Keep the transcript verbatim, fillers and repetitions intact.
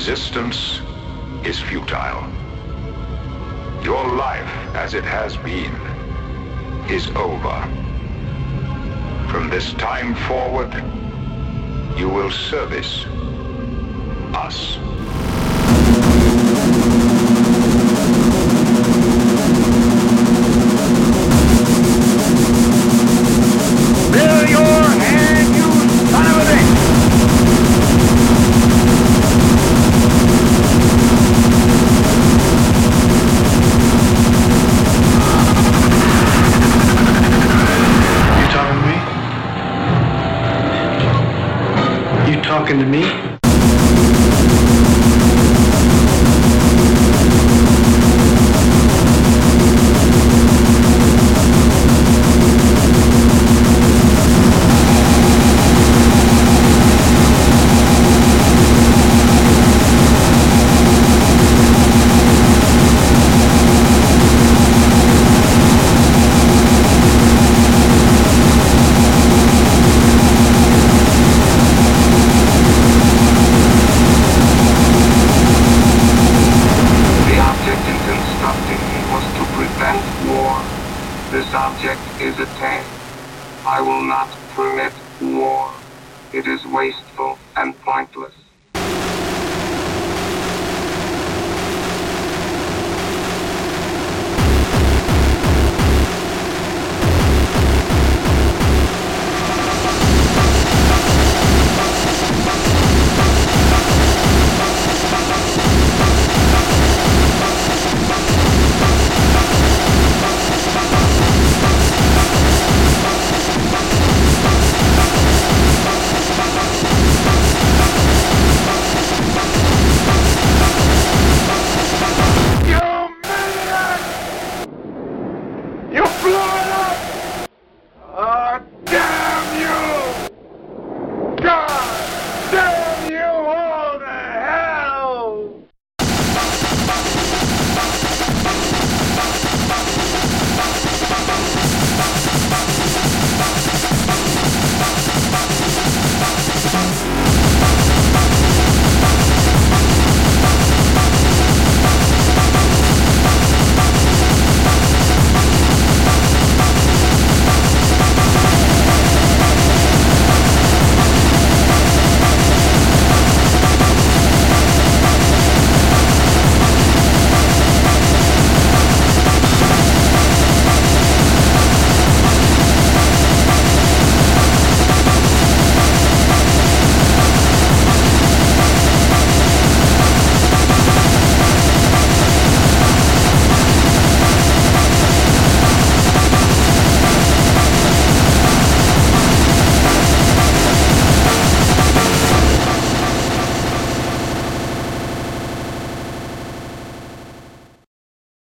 Resistance is futile. Your life, as it has been, is over. From this time forward, you will service us. Bill your hand, you son of a bitch! You talking to me? You talking to me? This object is attained. I will not permit war. It is wasteful and pointless.